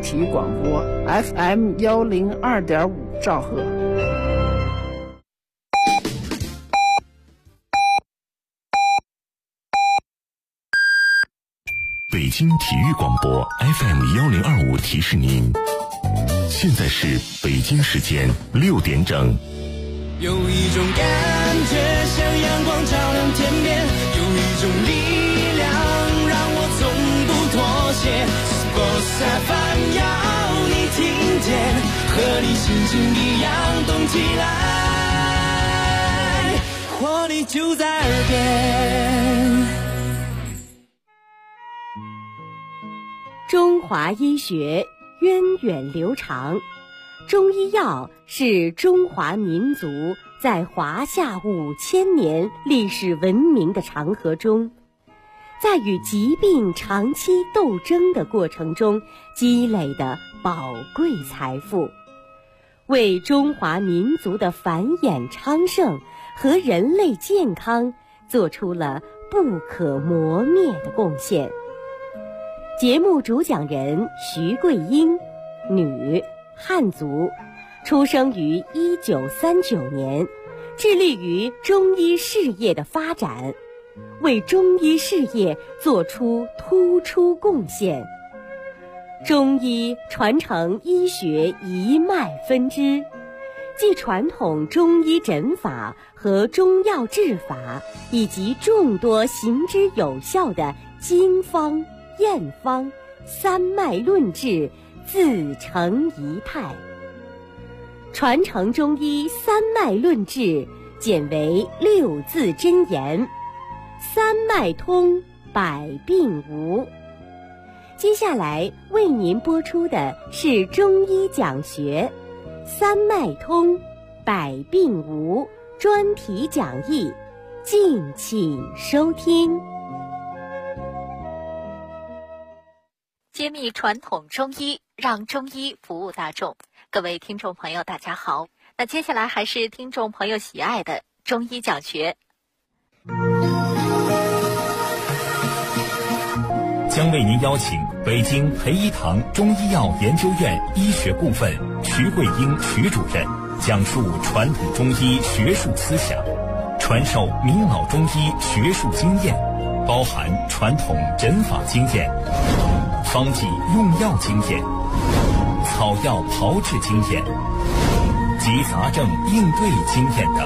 体育广播 FM102.5兆赫。 北京体育广播 FM1025提示您，现在是北京时间6点整。 有一种感觉像阳光照亮天边，有一种力量让我从不妥协。Sports FM 要你听见，和你心情一样动起来，活力就在耳边。 中华医学源远流长，中医药是中华民族在华夏5000年历史文明的长河中，在与疾病长期斗争的过程中积累的宝贵财富，为中华民族的繁衍昌盛和人类健康做出了不可磨灭的贡献。节目主讲人徐桂英，女，汉族，出生于1939年，致力于中医事业的发展，为中医事业做出突出贡献。中医传承医学一脉分支，即传统中医诊法和中药治法，以及众多行之有效的经方、验方、三脉论治自成一派。传承中医三脉论治简为6字真言：三脉通，百病无。接下来为您播出的是中医讲学三脉通，百病无专题讲义，敬请收听。 揭秘传统中医，让中医服务大众。各位听众朋友大家好，那接下来还是听众朋友喜爱的中医讲学， 将为您邀请北京培一堂中医药研究院医学部分徐桂英徐主任讲述传统中医学术思想，传授名老中医学术经验，包含传统诊法经验、方剂用药经验、草药炮制经验及杂症应对经验等。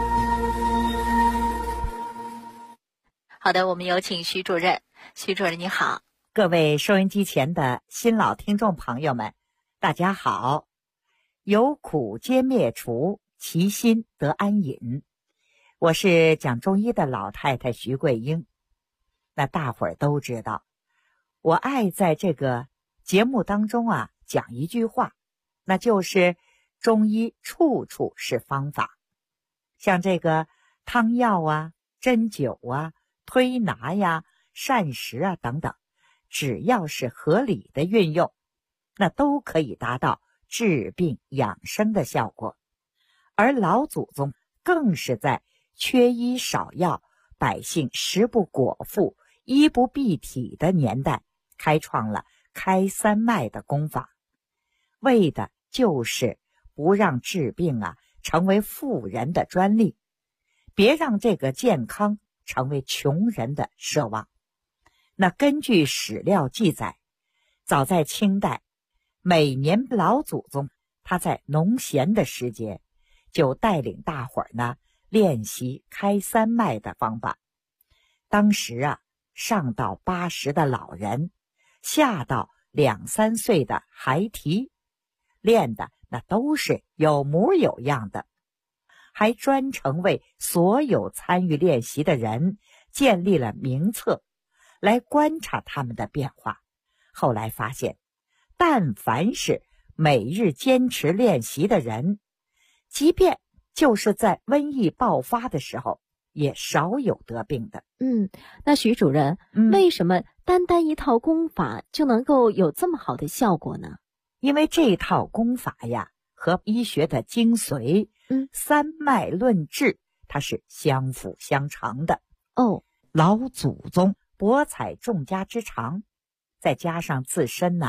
好的，我们有请徐主任。徐主任你好。 各位收音机前的新老听众朋友们，大家好。有苦皆灭除，其心得安隐。我是讲中医的老太太徐桂英。那大伙儿都知道，我爱在这个节目当中讲一句话，那就是中医处处是方法。像这个汤药针灸推拿膳食等等，只要是合理的运用，那都可以达到治病养生的效果。而老祖宗更是在缺医少药、百姓食不果腹、衣不蔽体的年代，开创了开三脉的功法，为的就是不让治病成为富人的专利，别让这个健康成为穷人的奢望。那根据史料记载，早在清代，每年老祖宗他在农闲的时节，就带领大伙儿练习开三脉的方法。当时上到80的老人，下到2、3岁的孩提，练的那都是有模有样的，还专程为所有参与练习的人建立了名册，来观察他们的变化。后来发现，但凡是每日坚持练习的人，即便就是在瘟疫爆发的时候，也少有得病的。 那徐主任，为什么单单一套功法就能够有这么好的效果呢？ 因为这套功法和医学的精髓，三脉论治，它是相辅相成的。老祖宗博采众家之长，再加上自身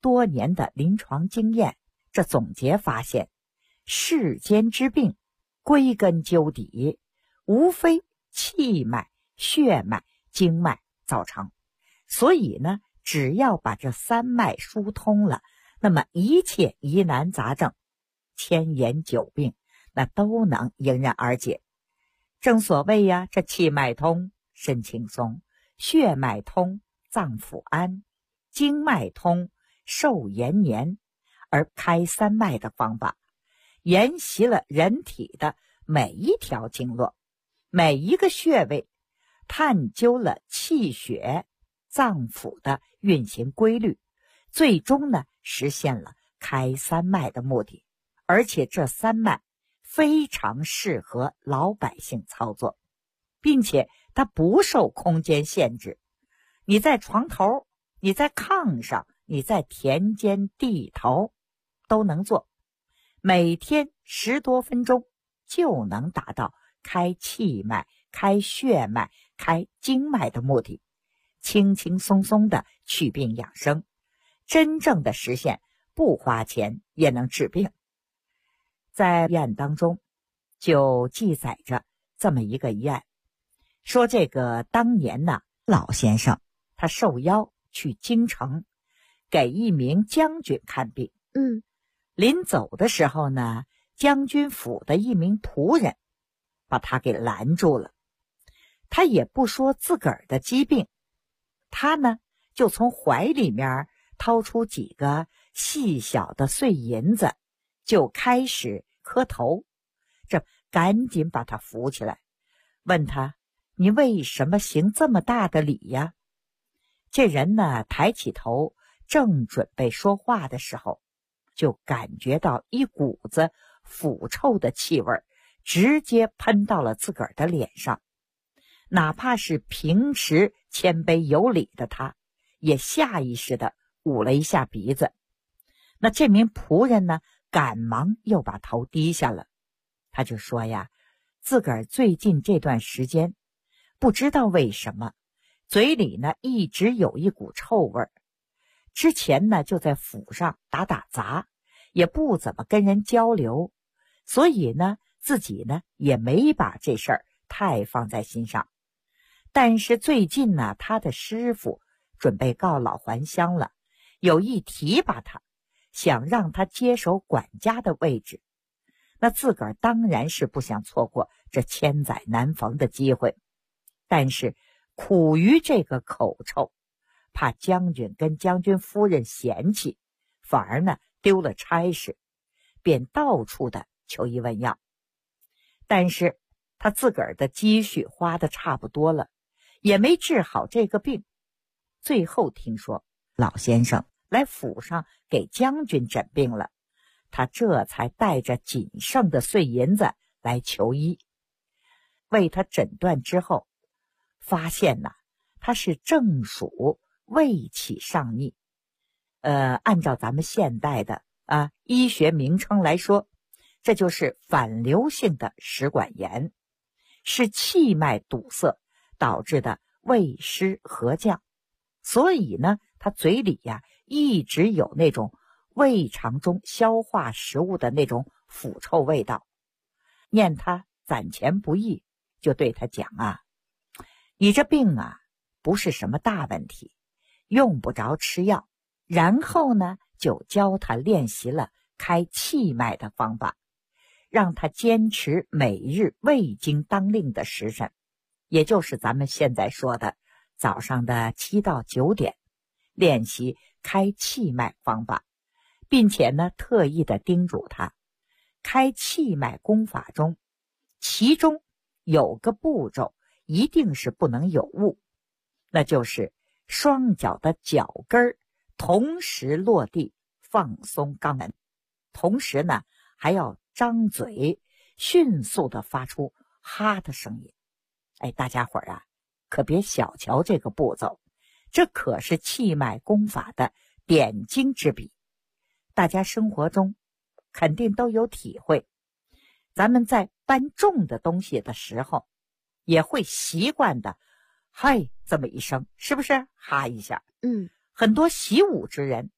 多年的临床经验，这总结发现，世间之病，归根究底，无非气脉、血脉、经脉造成。所以呢，只要把这三脉疏通了，那么一切疑难杂症、千言九病，那都能迎刃而解。正所谓呀，这气脉通，身轻松；血脉通，脏腑安；经脉通，寿延年。而开三脉的方法，沿袭了人体的每一条经络、每一个穴位，探究了气血、脏腑的运行规律，最终呢，实现了开三脉的目的。而且这三脉非常适合老百姓操作，并且它不受空间限制。你在床头，你在炕上，你在田间地头都能做，每天10多分钟就能达到开气脉、开血脉、开经脉的目的，轻轻松松的祛病养生，真正的实现不花钱也能治病。在医案当中就记载着这么一个医案，说这个当年呢，老先生他受邀去京城给一名将军看病。临走的时候呢，将军府的一名仆人把他给拦住了。他也不说自个儿的疾病，他呢就从怀里面掏出几个细小的碎银子，就开始磕头。这赶紧把他扶起来，问他：你为什么行这么大的礼呀？这人呢抬起头，正准备说话的时候，就感觉到一股子腐臭的气味直接喷到了自个儿的脸上。哪怕是平时谦卑有礼的他，也下意识地捂了一下鼻子。那这名仆人呢，赶忙又把头低下了。他就说呀，自个儿最近这段时间不知道为什么嘴里呢一直有一股臭味，之前呢就在府上打杂，也不怎么跟人交流，所以呢自己呢也没把这事儿太放在心上。但是最近呢，他的师傅准备告老还乡了，有意提拔他，想让他接手管家的位置。那自个儿当然是不想错过这千载难逢的机会，但是苦于这个口臭，怕将军跟将军夫人嫌弃，反而呢丢了差事，便到处的求医问药。但是他自个儿的积蓄花得差不多了，也没治好这个病。最后听说老先生来府上给将军诊病了，他这才带着仅剩的碎银子来求医。为他诊断之后，发现他是正属胃气上逆。按照咱们现代的医学名称来说，这就是反流性的食管炎，是气脉堵塞导致的胃湿合降。所以呢，他嘴里一直有那种胃肠中消化食物的那种腐臭味道。念他攒钱不易，就对他讲你这病不是什么大问题，用不着吃药。然后呢，就教他练习了开气脉的方法，让他坚持每日胃经当令的时辰，也就是咱们现在说的早上的7到9点，练习开气脉方法，并且呢，特意的叮嘱他，开气脉功法中，其中有个步骤一定是不能有误，那就是双脚的脚跟儿同时落地，放松肛门，同时呢还要张嘴，迅速的发出哈的声音。大家伙儿可别小瞧这个步骤，这可是气脉功法的点睛之笔。大家生活中肯定都有体会，咱们在搬重的东西的时候，也会习惯的嗨这么一声，是不是哈一下？很多习武之人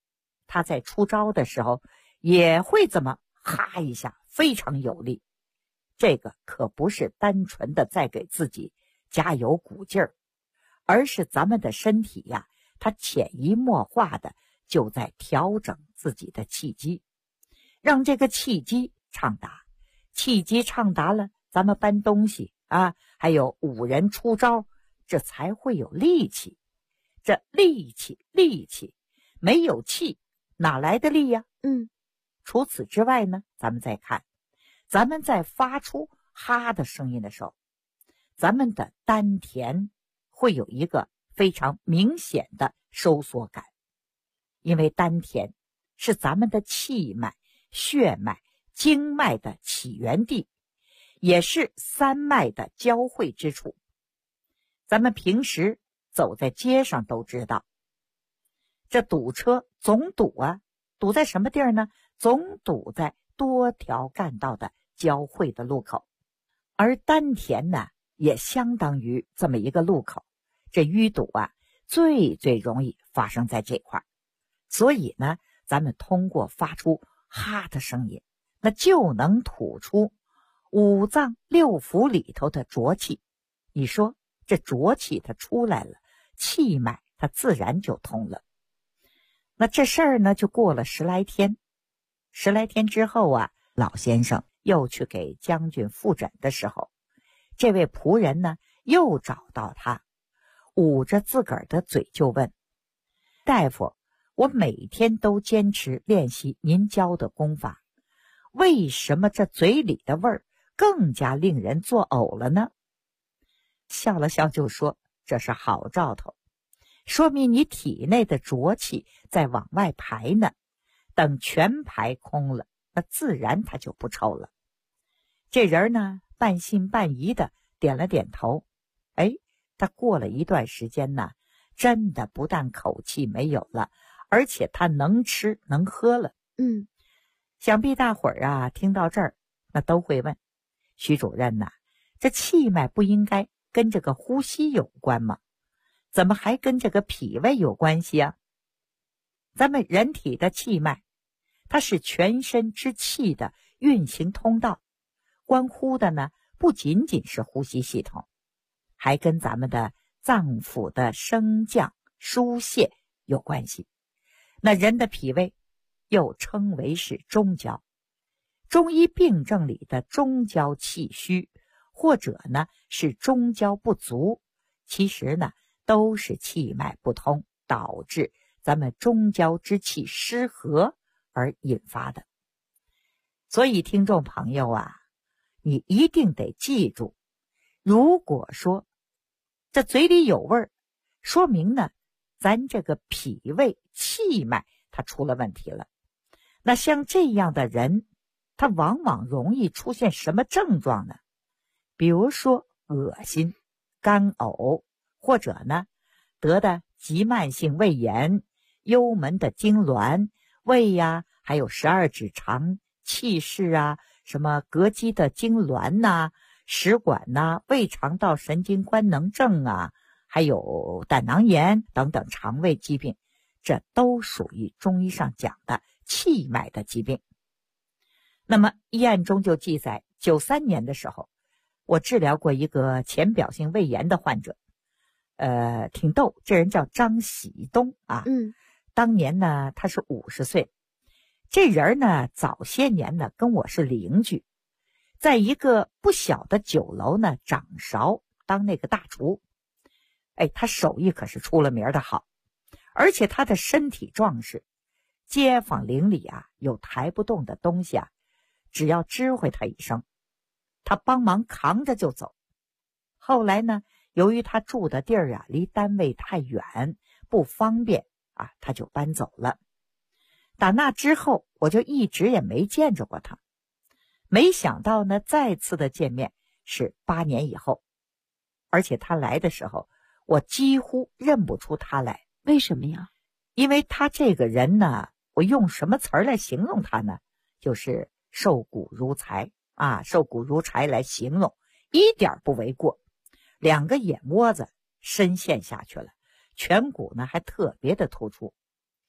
他在出招的时候也会这么哈一下，非常有力。这个可不是单纯的在给自己加油鼓劲儿，而是咱们的身体呀，它潜移默化的就在调整自己的气机，让这个气机畅达。气机畅达了，咱们搬东西啊，还有舞人出招，这才会有力气。这力气没有气哪来的力呀？除此之外呢，咱们再看，咱们在发出哈的声音的时候，咱们的丹田会有一个非常明显的收缩感，因为丹田是咱们的气脉、血脉、经脉的起源地，也是三脉的交汇之处。咱们平时走在街上都知道，这堵车总堵啊，堵在什么地儿呢？总堵在多条干道的交汇的路口，而丹田呢，也相当于这么一个路口。这淤堵啊，最容易发生在这块儿。所以呢，咱们通过发出哈的声音，那就能吐出五脏六腑里头的浊气。你说这浊气它出来了，气脉它自然就通了。那这事儿呢，就过了10来天。10来天之后啊，老先生又去给将军复诊的时候，这位仆人呢又找到他，捂着自个儿的嘴就问：大夫，我每天都坚持练习您教的功法，为什么这嘴里的味儿更加令人作呕了呢？笑了笑就说：这是好兆头，说明你体内的浊气在往外排呢，等全排空了，那自然它就不臭了。这人呢，半信半疑的点了点头。他过了一段时间呢，真的不但口气没有了，而且他能吃能喝了。想必大伙儿啊听到这儿，那都会问：徐主任呐，这气脉不应该跟这个呼吸有关吗？怎么还跟这个脾胃有关系啊？咱们人体的气脉，它是全身之气的运行通道，关乎的呢不仅仅是呼吸系统，还跟咱们的脏腑的升降疏泄有关系。那人的脾胃又称为是中焦，中医病症里的中焦气虚，或者呢是中焦不足，其实呢都是气脉不通，导致咱们中焦之气失和而引发的。所以听众朋友啊，你一定得记住，如果说这嘴里有味儿，说明呢咱这个脾胃气脉它出了问题了。那像这样的人，他往往容易出现什么症状呢？比如说恶心、干呕，或者呢得的急慢性胃炎、幽门的痉挛、胃呀，还有12指肠、气室啊，什么膈肌的痉挛呐、食管呐、胃肠道神经官能症啊，还有胆囊炎等等肠胃疾病，这都属于中医上讲的气脉的疾病。那么医案中就记载，93年的时候，我治疗过一个浅表性胃炎的患者，挺逗，这人叫张喜东啊。当年呢他是50岁，这人呢早些年呢跟我是邻居，在一个不小的酒楼呢掌勺当那个大厨。他手艺可是出了名的好，而且他的身体壮实，街坊邻里啊有抬不动的东西啊，只要知会他一声，他帮忙扛着就走。后来呢，由于他住的地儿啊离单位太远，不方便啊，他就搬走了。打那之后，我就一直也没见着过他。没想到呢，再次的见面是8年以后，而且他来的时候，我几乎认不出他来。 为什么呀？ 因为他这个人呢，我用什么词儿来形容他呢？就是瘦骨如柴啊，瘦骨如柴来形容，一点不为过。2个眼窝子深陷下去了，颧骨呢还特别的突出。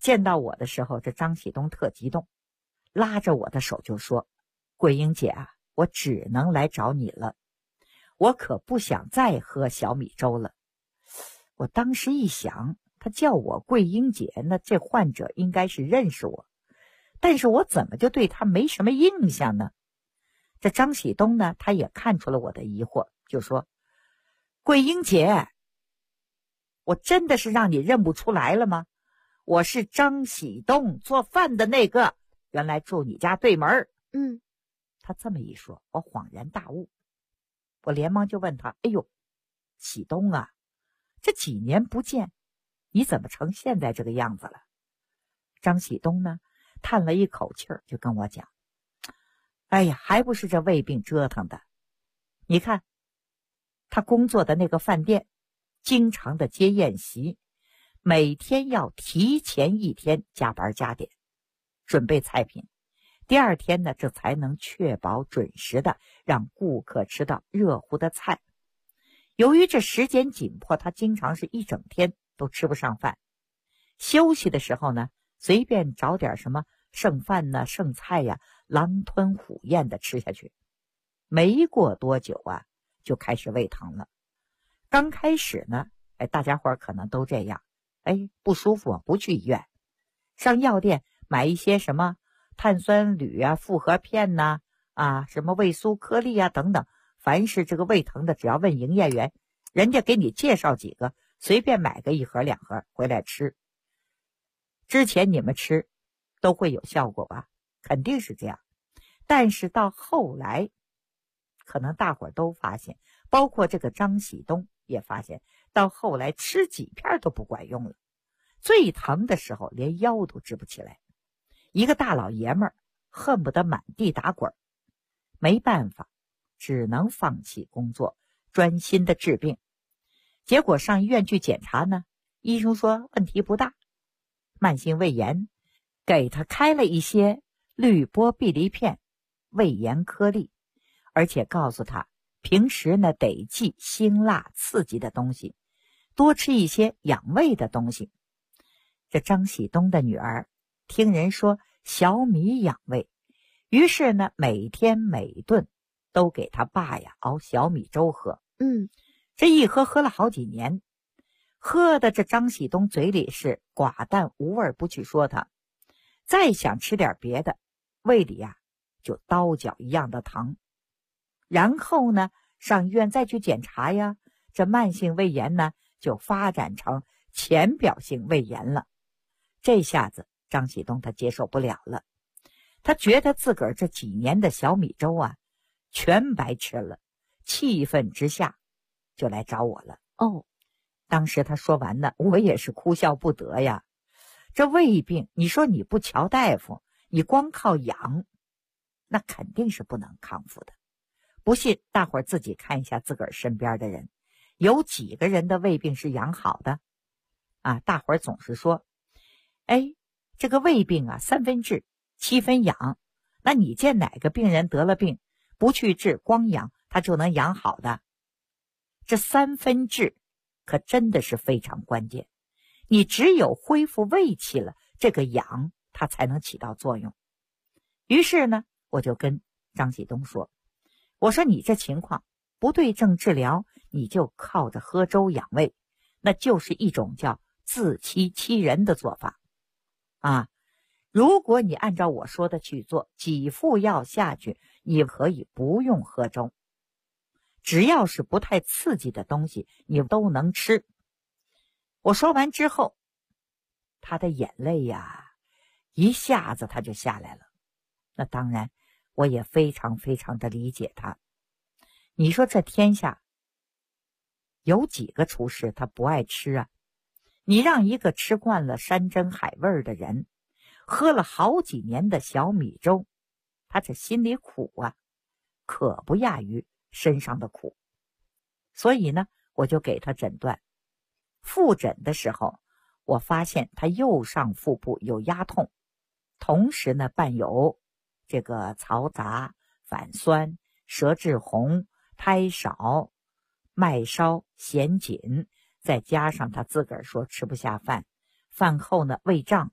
见到我的时候，这张喜东特激动，拉着我的手就说：“桂英姐啊，我只能来找你了，我可不想再喝小米粥了。”我当时一想，他叫我桂英姐，那这患者应该是认识我，但是我怎么就对他没什么印象呢？这张喜东呢，他也看出了我的疑惑，就说：“桂英姐，我真的是让你认不出来了吗？我是张喜东，做饭的那个，原来住你家对门。”他这么一说，我恍然大悟，我连忙就问他：“哎呦，喜东啊，这几年不见，你怎么成现在这个样子了？”张喜东呢，叹了一口气儿，就跟我讲：“哎呀，还不是这胃病折腾的。你看，他工作的那个饭店，经常的接宴席，每天要提前1天加班加点，准备菜品。第2天呢，这才能确保准时的让顾客吃到热乎的菜。由于这时间紧迫，他经常是一整天都吃不上饭。休息的时候呢，随便找点什么剩饭呢、剩菜呀，狼吞虎咽的吃下去。没过多久啊，就开始胃疼了。刚开始呢，大家伙可能都这样，不舒服不去医院，上药店买一些什么碳酸铝啊、复合片呐、什么胃苏颗粒啊等等，凡是这个胃疼的，只要问营业员，人家给你介绍几个，随便买个1盒2盒回来吃。之前你们吃都会有效果吧？肯定是这样。但是到后来，可能大伙儿都发现，包括这个张喜东也发现，到后来吃几片都不管用了。最疼的时候连腰都直不起来，一个大老爷们儿恨不得满地打滚。没办法，只能放弃工作，专心的治病。结果上医院去检查呢，医生说问题不大，慢性胃炎，给他开了一些氯波必利片、胃炎颗粒，而且告诉他平时呢得忌辛辣刺激的东西，多吃一些养胃的东西。这张喜东的女儿听人说小米养胃，于是呢每天每顿都给他爸呀熬小米粥喝。这一喝了好几年，喝的这张喜东嘴里是寡淡无味不去说他，再想吃点别的，胃里呀就刀绞一样的疼。然后呢上医院再去检查呀，这慢性胃炎呢就发展成浅表性胃炎了。这下子张喜东他接受不了了，他觉得自个儿这几年的小米粥啊全白吃了，气愤之下就来找我了。当时他说完呢，我也是哭笑不得呀。这胃病，你说你不瞧大夫，你光靠养，那肯定是不能康复的。不信大伙儿自己看一下自个儿身边的人，有几个人的胃病是养好的大伙儿总是说这个胃病啊3分治7分养，那你见哪个病人得了病不去治光养他就能养好的？这3分治可真的是非常关键，你只有恢复胃气了，这个养它才能起到作用。于是呢我就跟张喜东说，我说你这情况不对症治疗，你就靠着喝粥养胃，那就是一种叫自欺欺人的做法如果你按照我说的去做，几副药下去，你可以不用喝粥，只要是不太刺激的东西你都能吃。我说完之后，他的眼泪呀一下子他就下来了。那当然我也非常非常的理解他。你说这天下有几个厨师他不爱吃啊？你让一个吃惯了山珍海味的人喝了好几年的小米粥，他这心里苦啊，可不亚于身上的苦。所以呢我就给他诊断。复诊的时候，我发现他右上腹部有压痛，同时呢伴有这个嘈杂、反酸、舌质红、苔少、脉稍、弦紧，再加上他自个儿说吃不下饭，饭后呢胃胀，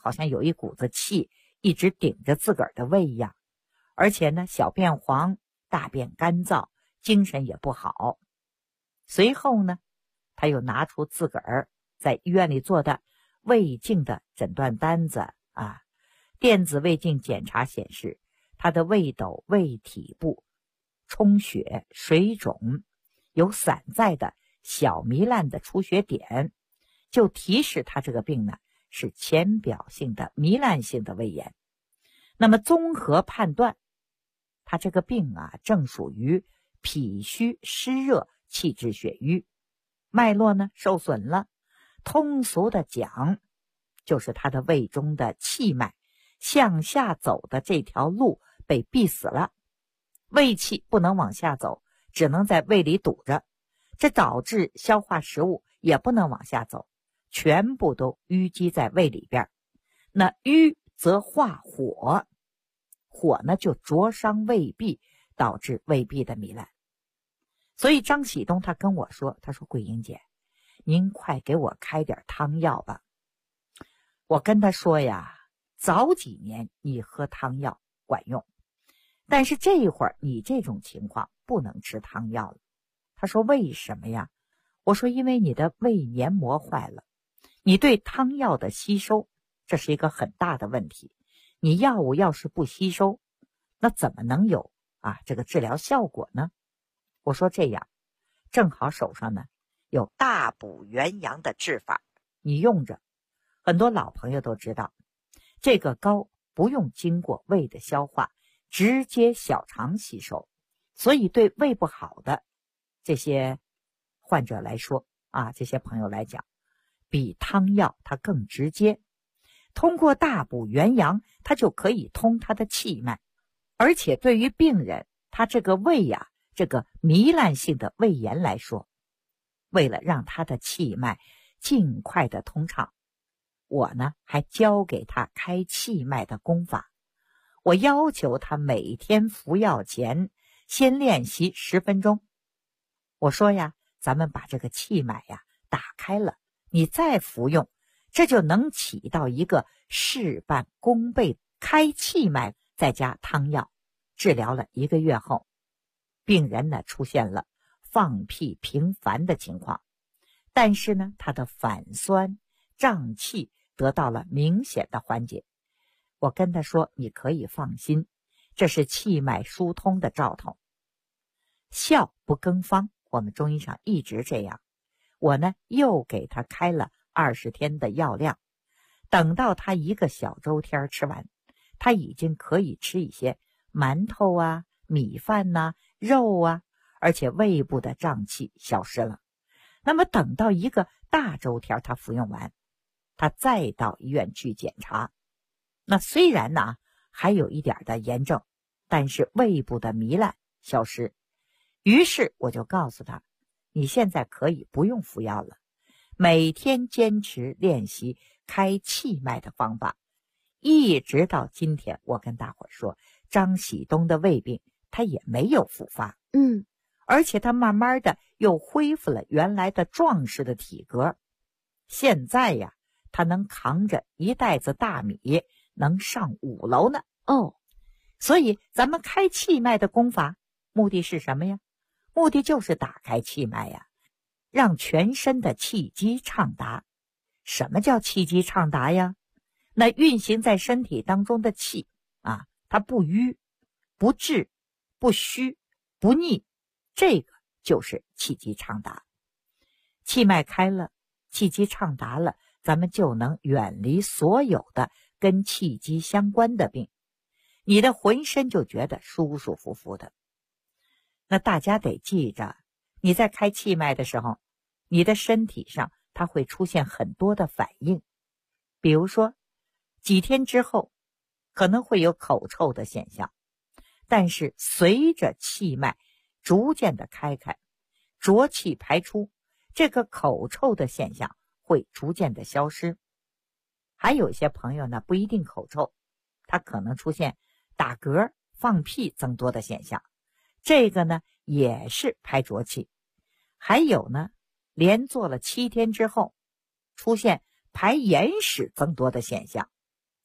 好像有一股子气一直顶着自个儿的胃一样，而且呢，小便黄，大便干燥，精神也不好。随后呢，他又拿出自个儿在医院里做的胃镜的诊断单子啊，电子胃镜检查显示，他的胃斗、胃体部充血、水肿，有散在的小糜烂的出血点，就提示他这个病呢是浅表性的糜烂性的胃炎。那么综合判断，他这个病啊正属于脾虚湿热气滞血瘀，脉络呢受损了。通俗的讲，就是他的胃中的气脉向下走的这条路被闭死了，胃气不能往下走，只能在胃里堵着，这导致消化食物也不能往下走，全部都淤积在胃里边。那瘀则化火，火呢就灼伤胃壁，导致胃壁的糜烂。所以张喜东他跟我说，他说桂英姐，您快给我开点汤药吧。我跟他说呀，早几年你喝汤药管用，但是这一会儿你这种情况不能吃汤药了。他说为什么呀？我说因为你的胃黏膜坏了，你对汤药的吸收，这是一个很大的问题。你药物要是不吸收，那怎么能有这个治疗效果呢？我说这样，正好手上呢有大补元阳的治法，你用着。很多老朋友都知道，这个膏不用经过胃的消化，直接小肠吸收，所以对胃不好的这些患者来说这些朋友来讲，比汤药它更直接。通过大补元阳，它就可以通他的气脉，而且对于病人他这个胃这个糜烂性的胃炎来说，为了让他的气脉尽快的通畅，我呢还教给他开气脉的功法。我要求他每天服药前先练习10分钟。我说呀，咱们把这个气脉打开了，你再服用，这就能起到一个事半功倍，开气脉再加汤药。治疗了1个月后，病人呢出现了放屁频繁的情况，但是呢他的反酸胀气得到了明显的缓解。我跟他说，你可以放心，这是气脉疏通的兆头。效不更方，我们中医上一直这样。我呢又给他开了20天的药量，等到他1个小周天吃完，他已经可以吃一些馒头米饭肉而且胃部的胀气消失了。那么等到1个大周天他服用完，他再到医院去检查，那虽然还有一点的炎症，但是胃部的糜烂消失。于是我就告诉他，你现在可以不用服药了，每天坚持练习开气脉的方法，一直到今天。我跟大伙说，张喜东的胃病他也没有复发，而且他慢慢的又恢复了原来的壮实的体格。现在他能扛着1袋子大米，能上5楼呢。所以咱们开气脉的功法目的是什么呀？目的就是打开气脉让全身的气机畅达。什么叫气机畅达呀？那运行在身体当中的气它不瘀、不滞、不虚、不逆，这个就是气机畅达。气脉开了，气机畅达了，咱们就能远离所有的跟气机相关的病，你的浑身就觉得舒舒服服的。那大家得记着，你在开气脉的时候，你的身体上它会出现很多的反应。比如说几天之后可能会有口臭的现象，但是随着气脉逐渐的开浊气排出，这个口臭的现象会逐渐的消失。还有一些朋友呢不一定口臭，他可能出现打嗝、放屁增多的现象，这个呢也是排浊气。还有呢，连做了7天之后出现排眼屎增多的现象，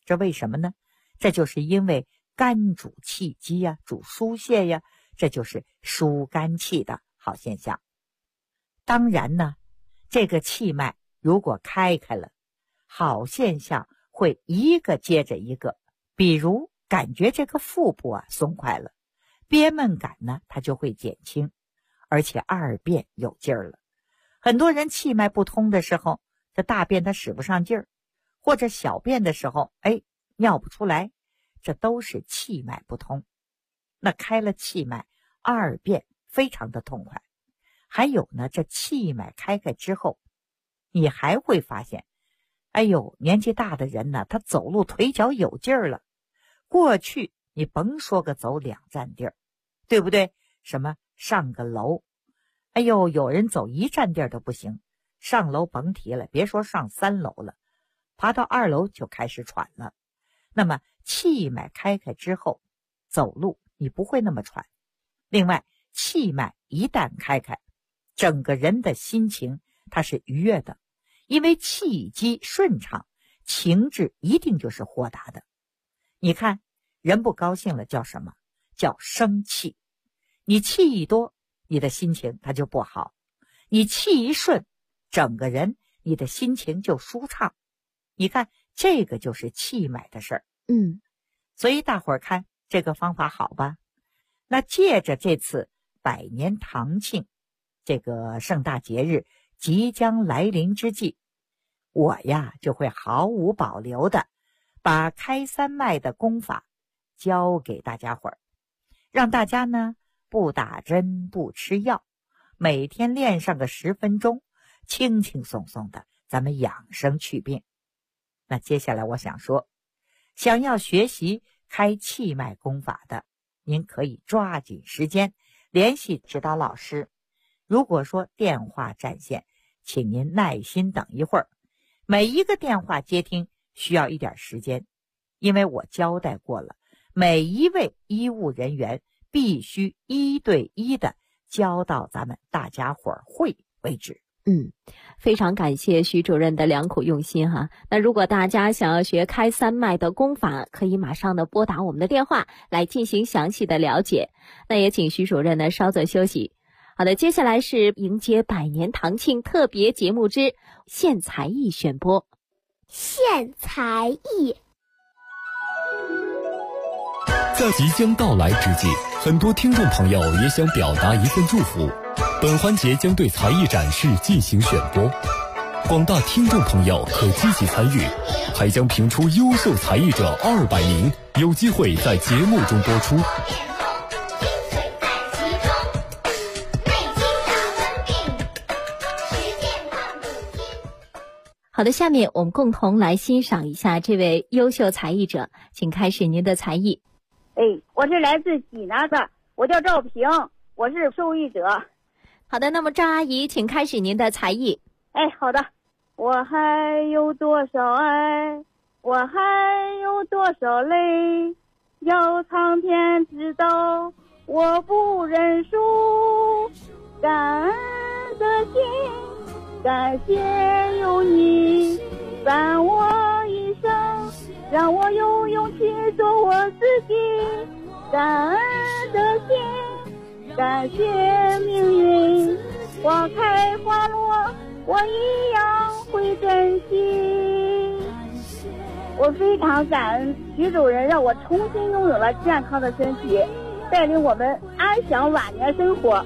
这为什么呢？这就是因为肝主气机呀，主疏泄呀，这就是疏肝气的好现象。当然呢，这个气脉如果开了，好现象会一个接着一个。比如感觉这个腹部松快了，憋闷感呢它就会减轻，而且二便有劲儿了。很多人气脉不通的时候，这大便它使不上劲儿，或者小便的时候尿不出来，这都是气脉不通。那开了气脉，二便非常的痛快。还有呢，这气脉开之后，你还会发现，年纪大的人呢，他走路腿脚有劲儿了。过去你甭说个走2站地儿，对不对？什么上个楼，有人走1站地儿都不行，上楼甭提了，别说上3楼了，爬到2楼就开始喘了。那么气脉开之后，走路你不会那么喘。另外，气脉一旦开，整个人的心情它是愉悦的，因为气机顺畅，情志一定就是豁达的。你看，人不高兴了叫什么？叫生气。你气一多，你的心情它就不好；你气一顺，整个人你的心情就舒畅。你看，这个就是气脉的事儿。所以大伙儿看这个方法好吧？那借着这次100年堂庆，这个盛大节日即将来临之际，我就会毫无保留的把开三脉的功法教给大家伙儿，让大家呢不打针不吃药，每天练上个10分钟，轻轻松松的咱们养生祛病。那接下来我想说，想要学习开气脉功法的，您可以抓紧时间联系指导老师。如果说电话占线，请您耐心等一会儿，每一个电话接听需要一点时间，因为我交代过了，每一位医务人员必须1对1的教到咱们大家伙儿会为止。 非常感谢徐主任的良苦用心哈。那如果大家想要学开三脉的功法，可以马上的拨打我们的电话来进行详细的了解。那也请徐主任呢稍作休息。好的，接下来是迎接100年堂庆特别节目之献才艺选播。 献才艺。 在即将到来之际，很多听众朋友也想表达一份祝福。本环节将对才艺展示进行选播，广大听众朋友可积极参与，还将评出优秀才艺者200名，有机会在节目中播出。 好的，下面我们共同来欣赏一下这位优秀才艺者，请开始您的才艺。 我是来自济南的，我叫赵平，我是受益者。 好的，那么赵阿姨，请开始您的才艺。 好的。我还有多少爱，我还有多少泪，要苍天知道我不认输。感恩的心，感谢有你伴我一生，让我有勇气做我自己。感恩的心，感谢命运，花开花落，我一样会珍惜。我非常感恩徐主任让我重新拥有了健康的身体，带领我们安享晚年生活。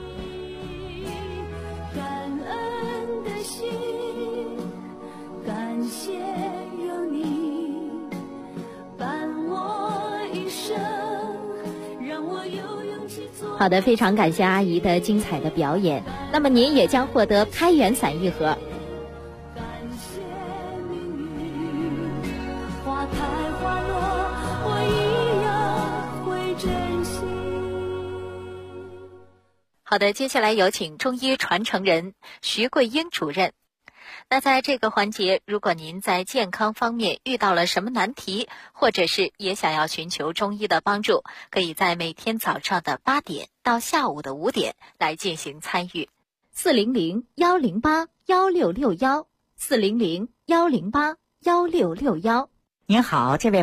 感恩的心，感谢有你伴我一生，让我有勇气做。 好的，非常感谢阿姨的精彩的表演。那么您也将获得开元伞一盒。 感谢命运，花开花落，我一样会珍惜。 好的，接下来有请中医传承人徐桂英主任。那在这个环节，如果您在健康方面遇到了什么难题，或者是也想要寻求中医的帮助，可以在每天早上的8点到下午的5点来进行参与。400-108-1661，400-108-1661。 您好，这位